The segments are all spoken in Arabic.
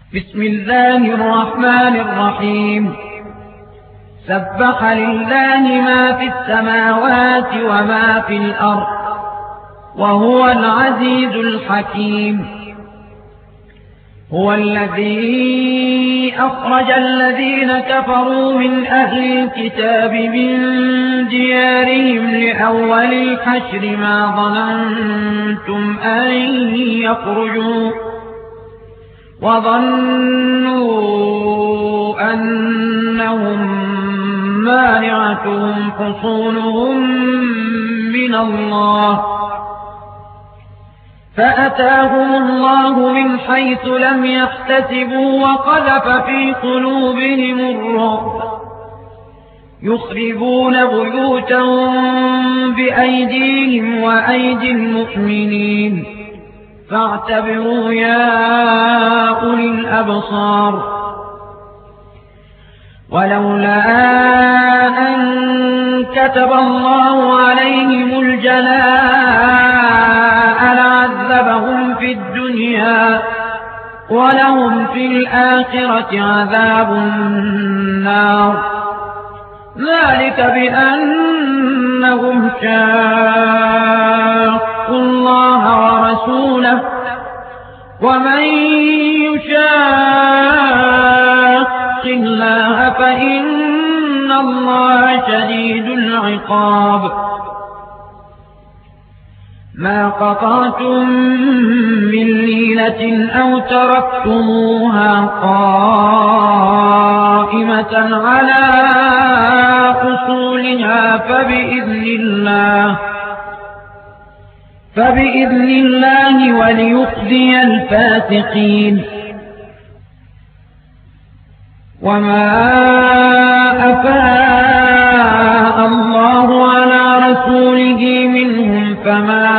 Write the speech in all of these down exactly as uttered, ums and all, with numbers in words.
بسم الله الرحمن الرحيم. سبح لله ما في السماوات وما في الأرض وهو العزيز الحكيم. هو الذي أخرج الذين كفروا من أهل الكتاب من ديارهم لأول الحشر ما ظننتم أن يخرجوا وظنوا أنهم مانعتهم حصونهم من الله فأتاهم الله من حيث لم يحتسبوا وقذف في قلوبهم الرعب يخربون بيوتهم بأيديهم وأيدي المؤمنين فاعتبروا يا أولي الأبصار. ولولا أن كتب الله عليهم الجلاء لعذبهم في الدنيا ولهم في الآخرة عذاب النار ذلك بأنهم شاقوا الله ورسوله ومن يشاق الله فإن الله شديد العقاب. ما قطعتم من لينة أو تركتموها قائمة على أصولها فبإذن الله فبإذن الله وليخزي الفاسقين. وما أفاء الله على رسوله منهم فما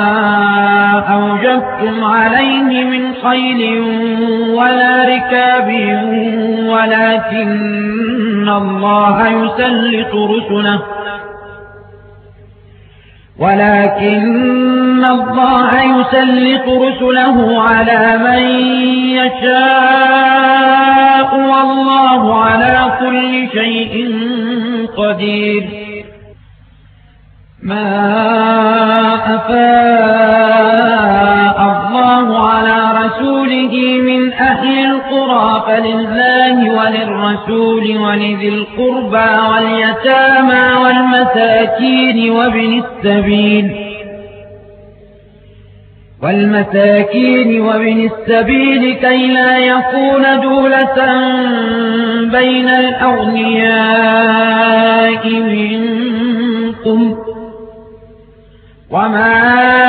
أوجفتم عليه من خيل ولا ركاب ولكن الله يسلط رسله ولكن الله يسلط رسله على من يشاء والله على كل شيء قدير. ما أفاء الله على رسوله من أهل القرى فلله وللرسول ولذي القربى واليتامى والمساكين وابن السبيل والمساكين وابن السبيل كي لا يكون دولة بين الأغنياء منكم وما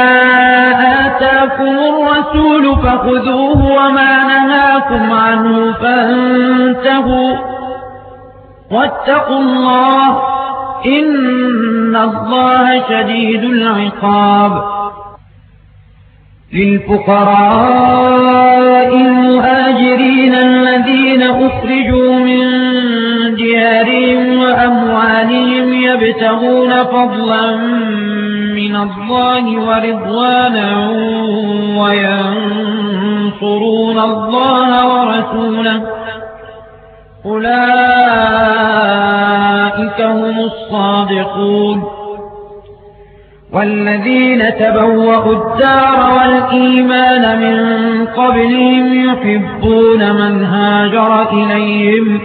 آتاكم الرسول فخذوه وما نهاكم عنه فانتهوا واتقوا الله إن الله شديد العقاب. للفقراء المهاجرين الذين أخرجوا من ديارهم وأموالهم يبتغون فضلا من الله ورضوانا وينصرون الله ورسوله أولئك هم الصادقون. والذين تبوأوا الدار والإيمان من قبلهم يحبون من هاجر إليهم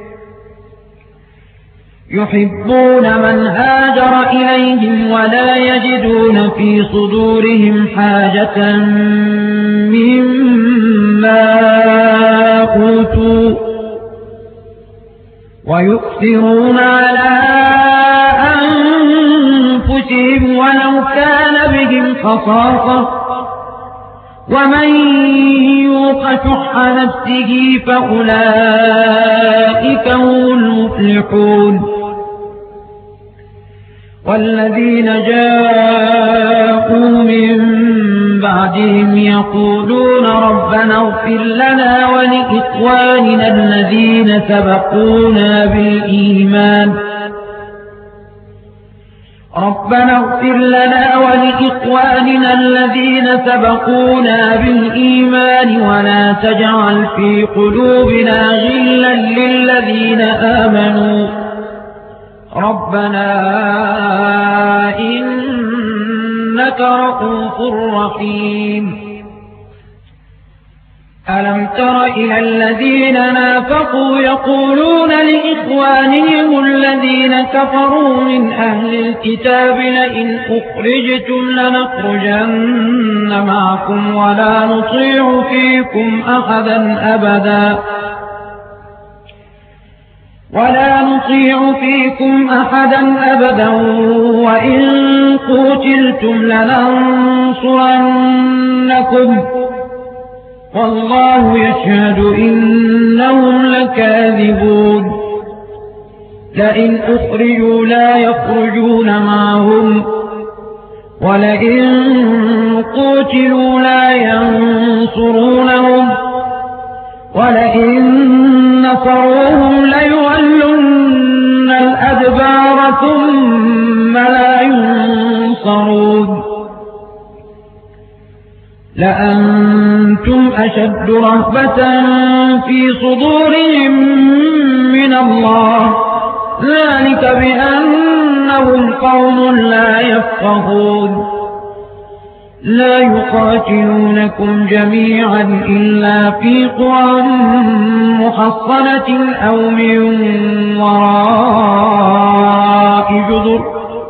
يحبون من هاجر إليهم ولا يجدون في صدورهم حاجة مما أوتوا ويؤثرون على أنفسهم ولو كان بهم خصاصة ومن يوق شح نفسه فأولئك هم المفلحون. والذين جاءوا من بعدهم يقولون ربنا اغفر لنا ولإخواننا الذين سبقونا بالإيمان ربنا اغفر لنا ولإخواننا الذين سبقونا بالإيمان ولا تجعل في قلوبنا غلا للذين آمنوا ربنا إنك رؤوف رحيم. ألم تر إلى الذين نافقوا يقولون لإخوانهم الذين كفروا من أهل الكتاب لئن أخرجتم لنخرجن معكم ولا نطيع فيكم أحدا أبدا ولا نطيع فيكم أحدا أبدا وإن قتلتم لننصرنكم والله يشهد إنهم لكاذبون. لئن أخرجوا لا يخرجون معهم ولئن قتلوا لا ينصرونهم ولئن نصروهم ليولن الأدبار ثم لا ينصرون. لأنتم أشد رهبة في صدورهم من الله ذلك بأنهم قوم لا يفقهون. لا يقاتلونكم جميعا إلا في قرى محصنة أو من وراء جدر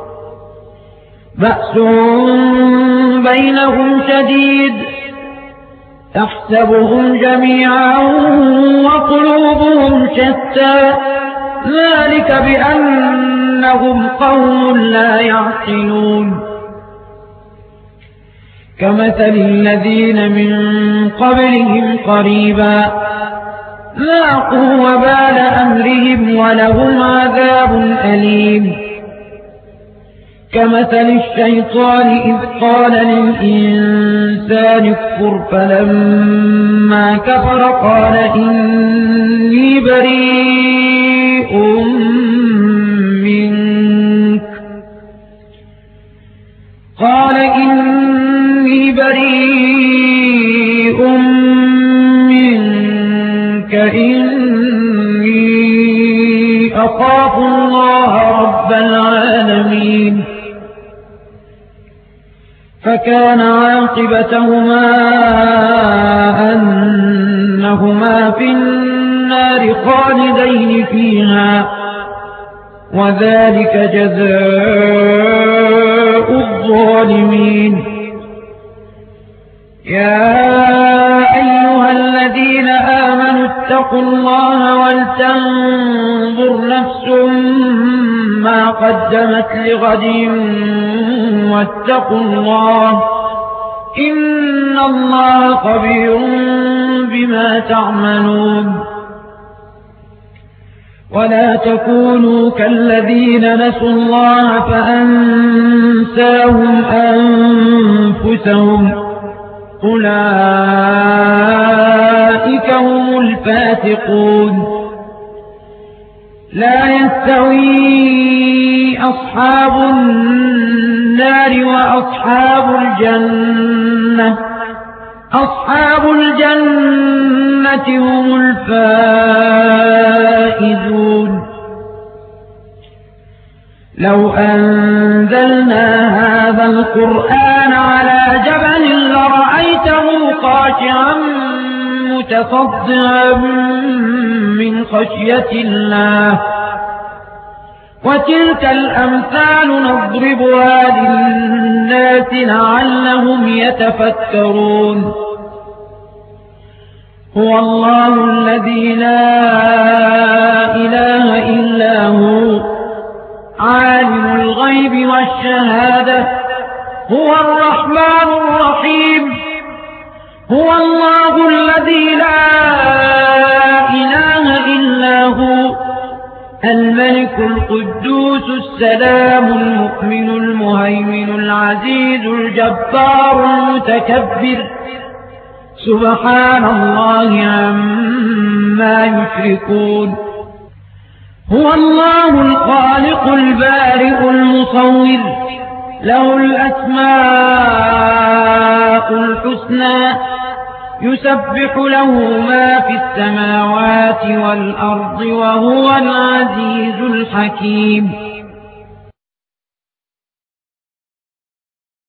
بأس بينهم شديد تحسبهم جميعا وقلوبهم شتى ذلك بأنهم قوم لا يعقلون. كمثل الذين من قبلهم قريبا ذاقوا وبال أمرهم ولهم عذاب أليم. كمثل الشيطان إذ قال للإنسان اكفر فلما كفر قال إني بريء منك قال إني بريء منك إني أخاف الله رب العالمين. فكان عاقبتهما أنهما في النار خالدين فيها وذلك جزاء الظالمين. يا أيها الذين آمنوا اتقوا الله ولتنظر نفس ما قدمت لغد واتقوا الله إن الله خبير بما تعملون. ولا تكونوا كالذين نسوا الله فأنساهم أنفسهم أولئك هم الفاسقون. لا يستوي أصحاب النار وأصحاب الجنة أصحاب الجنة هم الفائزون. لو أنزلنا هذا القرآن على جبل لرأيته خاشعا متصدعا من خشية الله. وتلك الأمثال نضربها للناس لعلهم يتفكرون. هو الله الذي لا إله إلا هو عالم الغيب والشهادة هو الرحمن الرحيم. هو الله الذي لا إله إلا هو الملك القدوس السلام المؤمن المهيمن العزيز الجبار المتكبر سبحان الله عما يشركون. هو الله الخالق البارئ المصور له الأسماء الحسنى يسبح له ما في السماوات والأرض وهو العزيز الحكيم